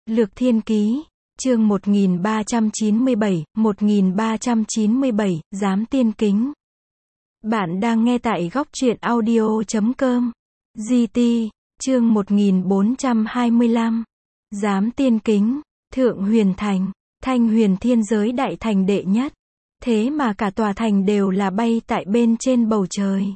Lược Thiên Ký, chương 1397, Giám Tiên Kính. Bạn đang nghe tại góc truyện audio.com. GT, chương 1425. Giám Tiên Kính, Thượng Huyền Thành, Thanh Huyền Thiên Giới đại thành đệ nhất. Thế mà cả tòa thành đều là bay tại bên trên bầu trời.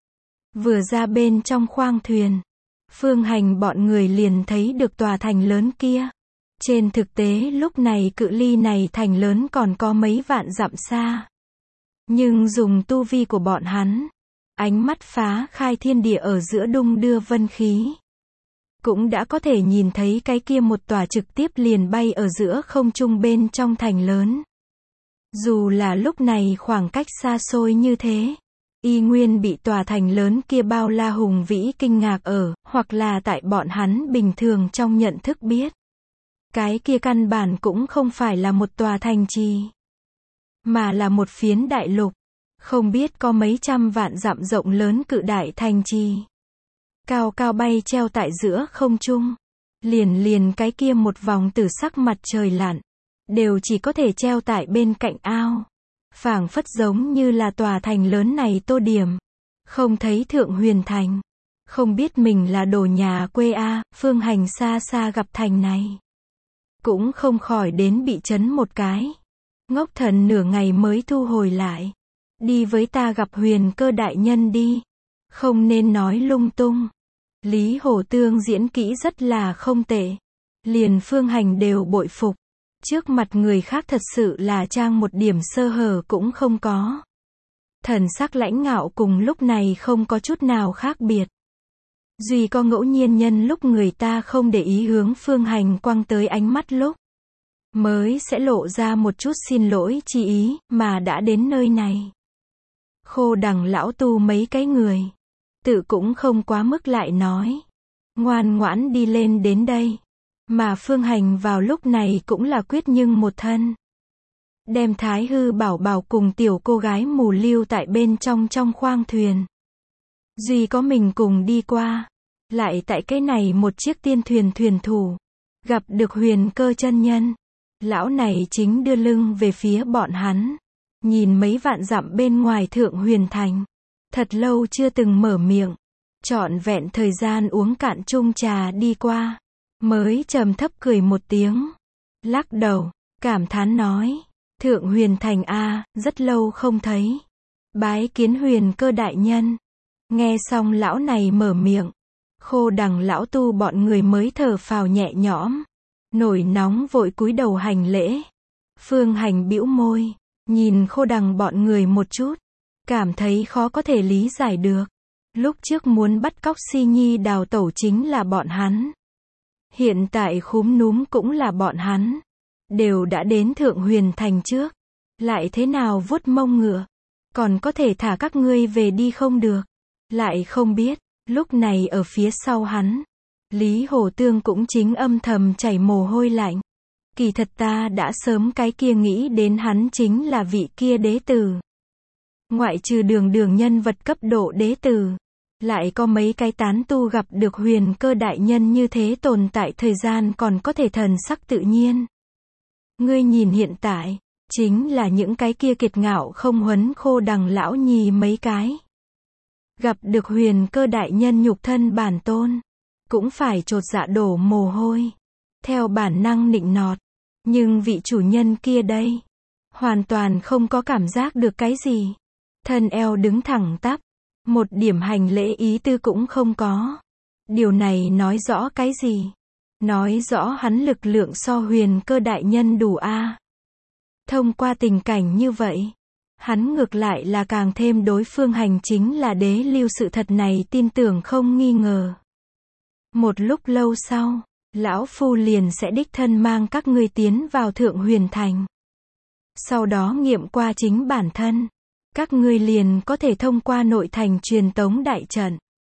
Vừa ra bên trong khoang thuyền, Phương Hành bọn người liền thấy được tòa thành lớn kia. Trên thực tế lúc này cự ly này thành lớn còn có mấy vạn dặm xa. Nhưng dùng tu vi của bọn hắn, ánh mắt phá khai thiên địa ở giữa đung đưa vân khí, cũng đã có thể nhìn thấy cái kia một tòa trực tiếp liền bay ở giữa không trung bên trong thành lớn. Dù là lúc này khoảng cách xa xôi như thế, y nguyên bị tòa thành lớn kia bao la hùng vĩ kinh ngạc ở, hoặc là tại bọn hắn bình thường trong nhận thức biết. Cái kia căn bản cũng không phải là một tòa thành trì, mà là một phiến đại lục, không biết có mấy trăm vạn dặm rộng lớn cự đại thành trì. Cao cao bay treo tại giữa không trung, liền cái kia một vòng tử sắc mặt trời lặn, đều chỉ có thể treo tại bên cạnh ao. Phảng phất giống như là tòa thành lớn này tô điểm. Không thấy Thượng Huyền Thành. Không biết mình là đồ nhà quê a. Phương Hành xa xa gặp thành này, cũng không khỏi đến bị chấn một cái. Ngốc thần nửa ngày mới thu hồi lại. Đi với ta gặp Huyền Cơ đại nhân đi. Không nên nói lung tung. Lý Hổ Tương diễn kỹ rất là không tệ. Liền Phương Hành đều bội phục. Trước mặt người khác thật sự là trang một điểm sơ hở cũng không có. Thần sắc lãnh ngạo cùng lúc này không có chút nào khác biệt. Duy có ngẫu nhiên nhân lúc người ta không để ý hướng Phương Hành quăng tới ánh mắt lúc, mới sẽ lộ ra một chút xin lỗi chi ý, mà đã đến nơi này. Khô Đằng lão tu mấy cái người, tự cũng không quá mức lại nói. Ngoan ngoãn đi lên đến đây. Mà Phương Hành vào lúc này cũng là quyết nhưng một thân. Đem Thái Hư Bảo Bảo cùng tiểu cô gái mù lưu tại bên trong khoang thuyền. Duy có mình cùng đi qua. Lại tại cái này một chiếc tiên thuyền thuyền thủ, gặp được Huyền Cơ chân nhân. Lão này chính đưa lưng về phía bọn hắn. Nhìn mấy vạn dặm bên ngoài Thượng Huyền Thành. Thật lâu chưa từng mở miệng. Trọn vẹn thời gian uống cạn chung trà đi qua. Mới trầm thấp cười một tiếng. Lắc đầu, cảm thán nói. Thượng Huyền Thành a, rất lâu không thấy. Bái kiến Huyền Cơ đại nhân. Nghe xong lão này mở miệng. Khô Đằng lão tu bọn người mới thở phào nhẹ nhõm. Nổi nóng vội cúi đầu hành lễ. Phương Hành bĩu môi. Nhìn Khô Đằng bọn người một chút. Cảm thấy khó có thể lý giải được. Lúc trước muốn bắt cóc Si Nhi đào tẩu chính là bọn hắn. Hiện tại khúm núm cũng là bọn hắn. Đều đã đến Thượng Huyền Thành trước. Lại thế nào vuốt mông ngựa. Còn có thể thả các ngươi về đi không được. Lại không biết, lúc này ở phía sau hắn, Lý Hổ Tương cũng chính âm thầm chảy mồ hôi lạnh. Kỳ thật ta đã sớm cái kia nghĩ đến hắn chính là vị kia đế tử. Ngoại trừ đường nhân vật cấp độ đế tử. Lại có mấy cái tán tu gặp được Huyền Cơ đại nhân như thế tồn tại thời gian còn có thể thần sắc tự nhiên. Ngươi nhìn hiện tại, chính là những cái kia kiệt ngạo không huấn Khô Đằng lão nhì mấy cái. Gặp được Huyền Cơ đại nhân nhục thân bản tôn, cũng phải chột dạ đổ mồ hôi. Theo bản năng nịnh nọt, nhưng vị chủ nhân kia đây, hoàn toàn không có cảm giác được cái gì. Thân eo đứng thẳng tắp. Một điểm hành lễ ý tư cũng không có. Điều này nói rõ cái gì? Nói rõ hắn lực lượng so Huyền Cơ đại nhân đủ a. Thông qua tình cảnh như vậy, hắn ngược lại là càng thêm đối phương hành chính là đế lưu sự thật này tin tưởng không nghi ngờ. Một lúc lâu sau, lão phu liền sẽ đích thân mang các ngươi tiến vào Thượng Huyền Thành. Sau đó nghiệm qua chính bản thân. Các ngươi liền có thể thông qua nội thành truyền tống đại trận.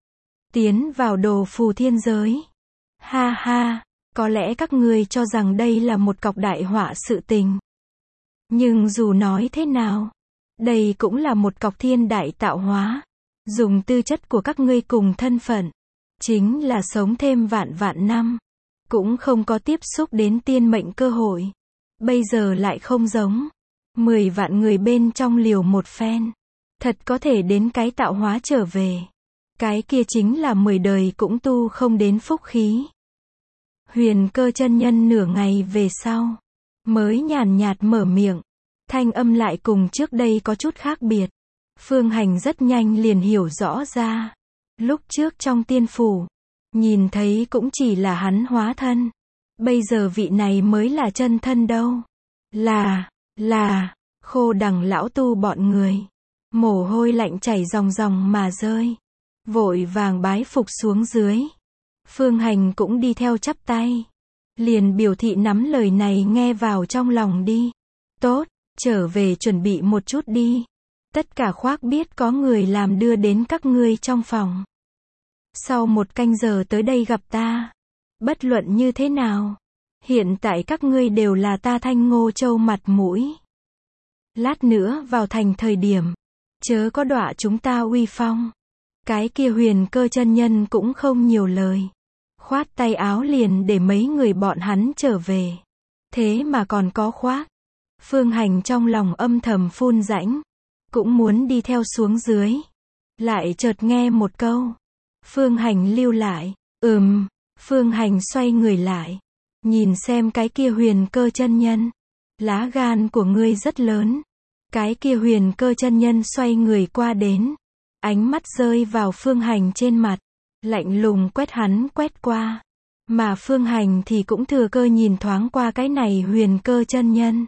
Tiến vào Đồ Phù Thiên Giới. Ha ha, có lẽ các ngươi cho rằng đây là một cọc đại họa sự tình. Nhưng dù nói thế nào, đây cũng là một cọc thiên đại tạo hóa. Dùng tư chất của các ngươi cùng thân phận, chính là sống thêm vạn vạn năm. cũng không có tiếp xúc đến tiên mệnh cơ hội. Bây giờ lại không giống. 10 vạn người bên trong liều một phen. Thật có thể đến cái tạo hóa trở về. Cái kia chính là 10 đời cũng tu không đến phúc khí. Huyền Cơ chân nhân nửa ngày về sau, mới nhàn nhạt mở miệng. Thanh âm lại cùng trước đây có chút khác biệt. Phương Hành rất nhanh liền hiểu rõ ra. Lúc trước trong tiên phủ, nhìn thấy cũng chỉ là hắn hóa thân. Bây giờ vị này mới là chân thân đâu. Là, Khô Đằng lão tu bọn người. Mồ hôi lạnh chảy ròng ròng mà rơi. Vội vàng bái phục xuống dưới. Phương Hành cũng đi theo chắp tay. Liền biểu thị nắm lời này nghe vào trong lòng đi. Tốt, trở về chuẩn bị một chút đi. Tất cả khoác biết có người làm đưa đến các ngươi trong phòng. Sau 1 canh giờ tới đây gặp ta. Bất luận như thế nào. Hiện tại các ngươi đều là ta Thanh Ngô Châu mặt mũi. Lát nữa vào thành thời điểm. Chớ có đọa chúng ta uy phong. Cái kia Huyền Cơ chân nhân cũng không nhiều lời. Khoát tay áo liền để mấy người bọn hắn trở về. Thế mà còn có khoác. Phương Hành trong lòng âm thầm phun rãnh. Cũng muốn đi theo xuống dưới. Lại chợt nghe một câu. Phương Hành lưu lại. Phương Hành xoay người lại. Nhìn xem cái kia Huyền Cơ chân nhân. Lá gan của ngươi rất lớn. Cái kia Huyền Cơ chân nhân xoay người qua đến. Ánh mắt rơi vào Phương Hành trên mặt. Lạnh lùng quét hắn quét qua. Mà Phương Hành thì cũng thừa cơ nhìn thoáng qua cái này Huyền Cơ chân nhân.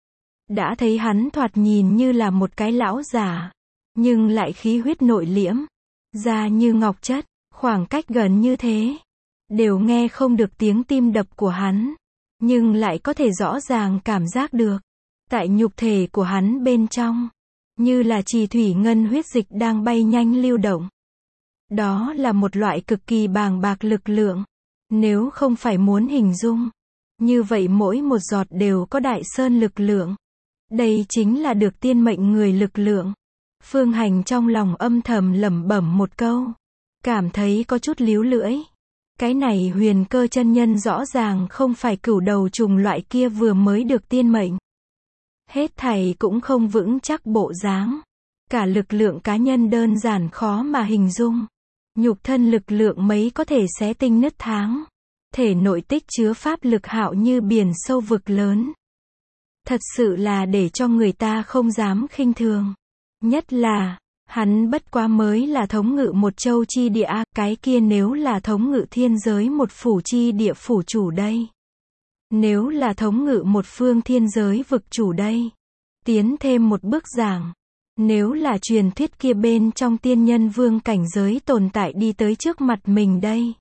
Đã thấy hắn thoạt nhìn như là một cái lão già. Nhưng lại khí huyết nội liễm. Da như ngọc chất. Khoảng cách gần như thế. Đều nghe không được tiếng tim đập của hắn. Nhưng lại có thể rõ ràng cảm giác được. Tại nhục thể của hắn bên trong. Như là trì thủy ngân huyết dịch đang bay nhanh lưu động. Đó là một loại cực kỳ bàng bạc lực lượng. Nếu không phải muốn hình dung. Như vậy mỗi một giọt đều có đại sơn lực lượng. Đây chính là được tiên mệnh người lực lượng. Phương Hành trong lòng âm thầm lẩm bẩm một câu. Cảm thấy có chút líu lưỡi. Cái này Huyền Cơ chân nhân rõ ràng không phải cửu đầu trùng loại kia vừa mới được tiên mệnh. Hết thảy cũng không vững chắc bộ dáng. Cả lực lượng cá nhân đơn giản khó mà hình dung. Nhục thân lực lượng mấy có thể xé tinh nứt tháng. Thể nội tích chứa pháp lực hạo như biển sâu vực lớn. Thật sự là để cho người ta không dám khinh thường. Nhất là, hắn bất quá mới là thống ngự một châu chi địa, cái kia nếu là thống ngự thiên giới một phủ chi địa phủ chủ đây. Nếu là thống ngự một phương thiên giới vực chủ đây. Tiến thêm một bước giảng. Nếu là truyền thuyết kia bên trong tiên nhân vương cảnh giới tồn tại đi tới trước mặt mình đây.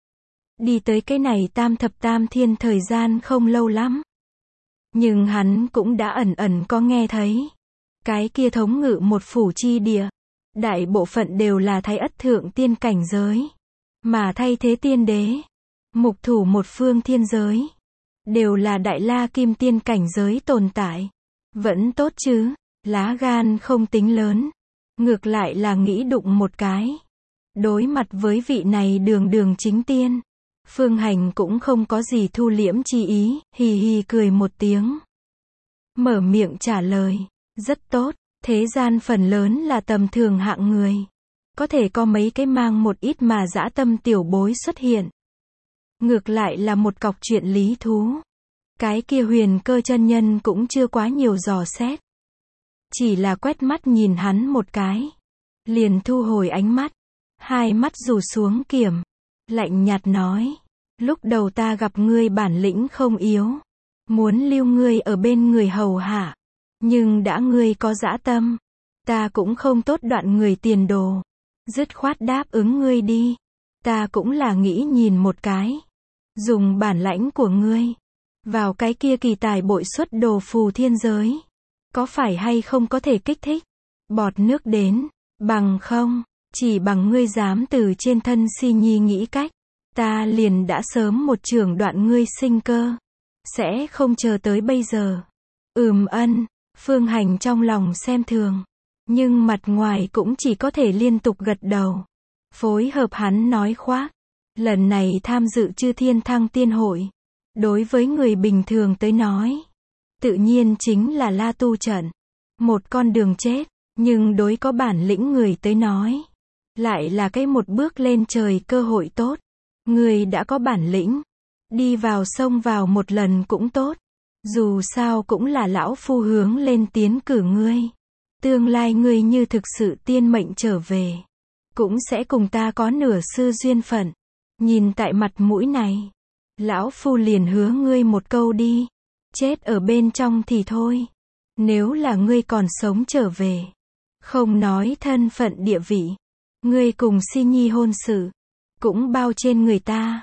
Đi tới cái này tam thập tam thiên thời gian không lâu lắm. Nhưng hắn cũng đã ẩn ẩn có nghe thấy. Cái kia thống ngự một phủ chi địa. Đại bộ phận đều là thái ất thượng tiên cảnh giới. Mà thay thế tiên đế. Mục thủ một phương thiên giới. Đều là đại la kim tiên cảnh giới tồn tại. Vẫn tốt chứ. Lá gan không tính lớn. Ngược lại là nghĩ đụng một cái. Đối mặt với vị này đường đường chính tiên. Phương Hành cũng không có gì thu liễm chi ý, hì hì cười một tiếng. Mở miệng trả lời. Rất tốt, thế gian phần lớn là tầm thường hạng người. Có thể có mấy cái mang một ít mà dã tâm tiểu bối xuất hiện. Ngược lại là một cọc chuyện lý thú. Cái kia Huyền Cơ chân nhân cũng chưa quá nhiều dò xét. Chỉ là quét mắt nhìn hắn một cái. Liền thu hồi ánh mắt. Hai mắt rủ xuống kiểm. Lạnh nhạt nói. Lúc đầu ta gặp ngươi bản lĩnh không yếu. Muốn lưu ngươi ở bên người hầu hạ. Nhưng đã ngươi có dã tâm. Ta cũng không tốt đoạn người tiền đồ. Dứt khoát đáp ứng ngươi đi. Ta cũng là nghĩ nhìn một cái. Dùng bản lãnh của ngươi. Vào cái kia kỳ tài bội xuất đồ phù thiên giới. Có phải hay không có thể kích thích. Bọt nước đến. Bằng không. Chỉ bằng ngươi dám từ trên thân si nhi nghĩ cách. Ta liền đã sớm một trường đoạn ngươi sinh cơ. Sẽ không chờ tới bây giờ. Ân. Phương Hành trong lòng xem thường. Nhưng mặt ngoài cũng chỉ có thể liên tục gật đầu. Phối hợp hắn nói khoác. Lần này tham dự Chư Thiên Thăng Tiên Hội, đối với người bình thường tới nói, tự nhiên chính là la tu trận, một con đường chết, nhưng đối có bản lĩnh người tới nói, lại là cái một bước lên trời cơ hội tốt. Người đã có bản lĩnh, đi vào sông vào một lần cũng tốt, dù sao cũng là lão phu hướng lên tiến cử ngươi. Tương lai ngươi như thực sự tiên mệnh trở về, cũng sẽ cùng ta có nửa sư duyên phận. Nhìn tại mặt mũi này, lão phu liền hứa ngươi một câu đi, chết ở bên trong thì thôi. Nếu là ngươi còn sống trở về, không nói thân phận địa vị, ngươi cùng Si Nhi hôn sự, cũng bao trên người ta.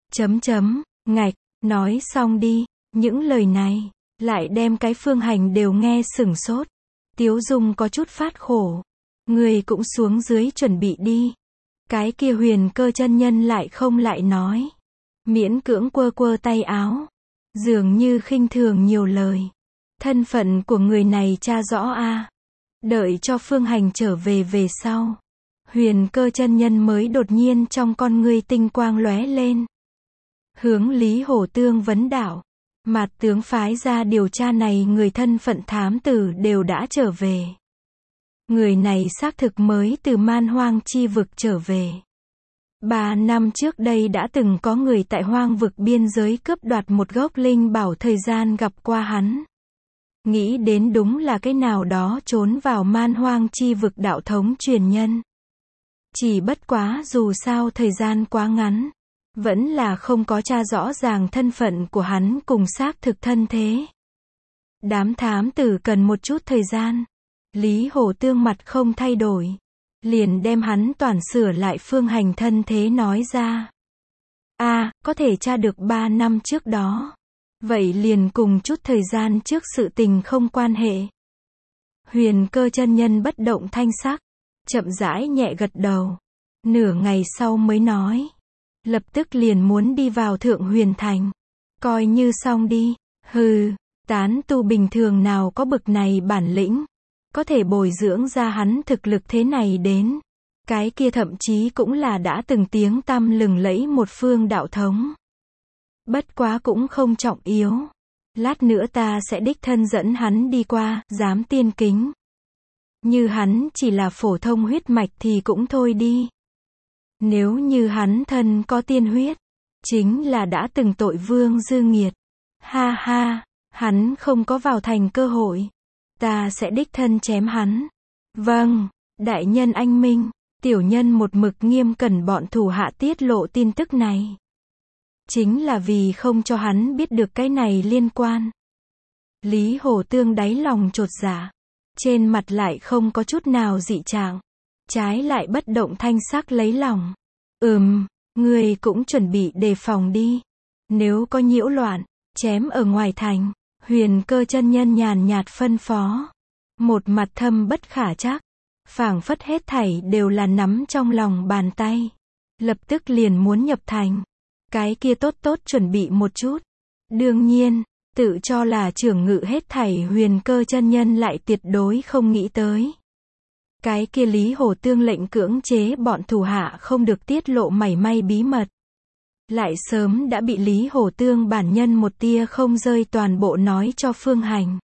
Ngạch, nói xong đi, những lời này, lại đem cái Phương Hành đều nghe sửng sốt. Tiếu Dung có chút phát khổ. Ngươi cũng xuống dưới chuẩn bị đi. Cái kia Huyền Cơ chân nhân lại không lại nói. Miễn cưỡng quơ quơ tay áo. Dường như khinh thường nhiều lời. Thân phận của người này tra rõ a. Đợi cho Phương Hành trở về về sau. Huyền Cơ chân nhân mới đột nhiên trong con ngươi tinh quang lóe lên. Hướng Lý Hổ Tương vấn đạo. Mạt tướng phái ra điều tra này người thân phận thám tử đều đã trở về. Người này xác thực mới từ Man Hoang chi vực trở về. 3 năm trước đây đã từng có người tại hoang vực biên giới cướp đoạt một gốc linh bảo thời gian gặp qua hắn. Nghĩ đến đúng là cái nào đó trốn vào Man Hoang chi vực đạo thống truyền nhân. Chỉ bất quá dù sao thời gian quá ngắn, vẫn là không có tra rõ ràng thân phận của hắn cùng xác thực thân thế. Đám thám tử cần một chút thời gian. Lý Hổ Tương mặt không thay đổi, liền đem hắn toàn sửa lại Phương Hành thân thế nói ra. Có thể tra được 3 năm trước đó. Vậy liền cùng chút thời gian trước sự tình không quan hệ. Huyền Cơ chân nhân bất động thanh sắc, chậm rãi nhẹ gật đầu. Nửa ngày sau mới nói. Lập tức liền muốn đi vào Thượng Huyền Thành. Coi như xong đi. Hừ, tán tu bình thường nào có bực này bản lĩnh. Có thể bồi dưỡng ra hắn thực lực thế này đến. Cái kia thậm chí cũng là đã từng tiếng tăm lừng lẫy một phương đạo thống. Bất quá cũng không trọng yếu. Lát nữa ta sẽ đích thân dẫn hắn đi qua, giám tiên kính. Như hắn chỉ là phổ thông huyết mạch thì cũng thôi đi. Nếu như hắn thân có tiên huyết, chính là đã từng tội vương dư nghiệt. Ha ha, hắn không có vào thành cơ hội. Ta sẽ đích thân chém hắn. Vâng, đại nhân anh minh. Tiểu nhân một mực nghiêm cẩn bọn thủ hạ tiết lộ tin tức này. Chính là vì không cho hắn biết được cái này liên quan. Lý Hổ Tương đáy lòng chột dạ. Trên mặt lại không có chút nào dị trạng. Trái lại bất động thanh sắc lấy lòng. Ngươi cũng chuẩn bị đề phòng đi. Nếu có nhiễu loạn, chém ở ngoài thành. Huyền Cơ chân nhân nhàn nhạt phân phó. Một mặt thâm bất khả trắc. Phảng phất hết thảy đều là nắm trong lòng bàn tay. Lập tức liền muốn nhập thành. Cái kia tốt tốt chuẩn bị một chút. Đương nhiên, tự cho là trưởng ngự hết thảy Huyền Cơ chân nhân lại tuyệt đối không nghĩ tới. Cái kia Lý Hổ Tương lệnh cưỡng chế bọn thủ hạ không được tiết lộ mảy may bí mật. Lại sớm đã bị Lý Hổ Tương bản nhân một tia không rơi toàn bộ nói cho Phương Hành.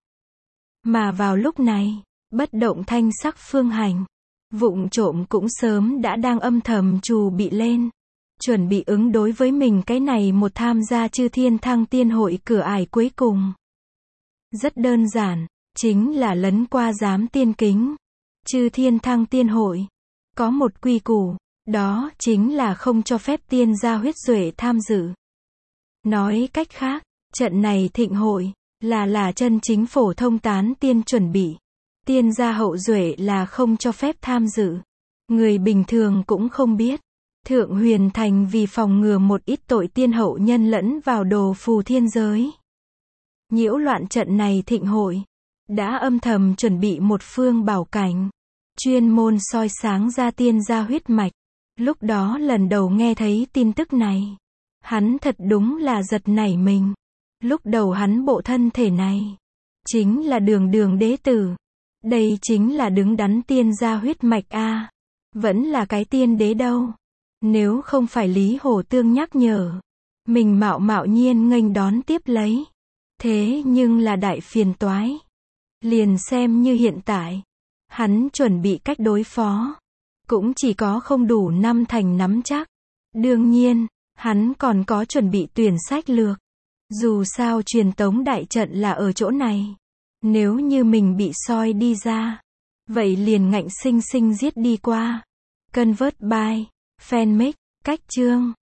Mà vào lúc này, bất động thanh sắc Phương Hành, vụng trộm cũng sớm đã đang âm thầm trù bị lên. Chuẩn bị ứng đối với mình cái này một tham gia Chư Thiên Thăng Tiên Hội cửa ải cuối cùng. Rất đơn giản, chính là lấn qua giám tiên kính. Chư Thiên Thăng Tiên Hội có một quy củ, đó chính là không cho phép tiên gia huyết duệ tham dự. Nói cách khác, trận này thịnh hội là chân chính phổ thông tán tiên chuẩn bị. Tiên gia hậu duệ là không cho phép tham dự. Người bình thường cũng không biết. Thượng Huyền Thành vì phòng ngừa một ít tội tiên hậu nhân lẫn vào đồ phù thiên giới. Nhiễu loạn trận này thịnh hội, đã âm thầm chuẩn bị một phương bảo cảnh. Chuyên môn soi sáng ra tiên gia huyết mạch. Lúc đó lần đầu nghe thấy tin tức này. Hắn thật đúng là giật nảy mình. Lúc đầu hắn bộ thân thể này. Chính là đường đế tử. Đây chính là đứng đắn tiên gia huyết mạch a. Vẫn là cái tiên đế đâu. Nếu không phải Lý Hổ Tương nhắc nhở, mình mạo mạo nhiên nghênh đón tiếp lấy. Thế nhưng là đại phiền toái. Liền xem như hiện tại, hắn chuẩn bị cách đối phó, cũng chỉ có không đủ 5 thành nắm chắc. Đương nhiên, hắn còn có chuẩn bị tuyển sách lược. Dù sao truyền tống đại trận là ở chỗ này. Nếu như mình bị soi đi ra, vậy liền ngạnh sinh sinh giết đi qua. Convert by Fanmix, cách chương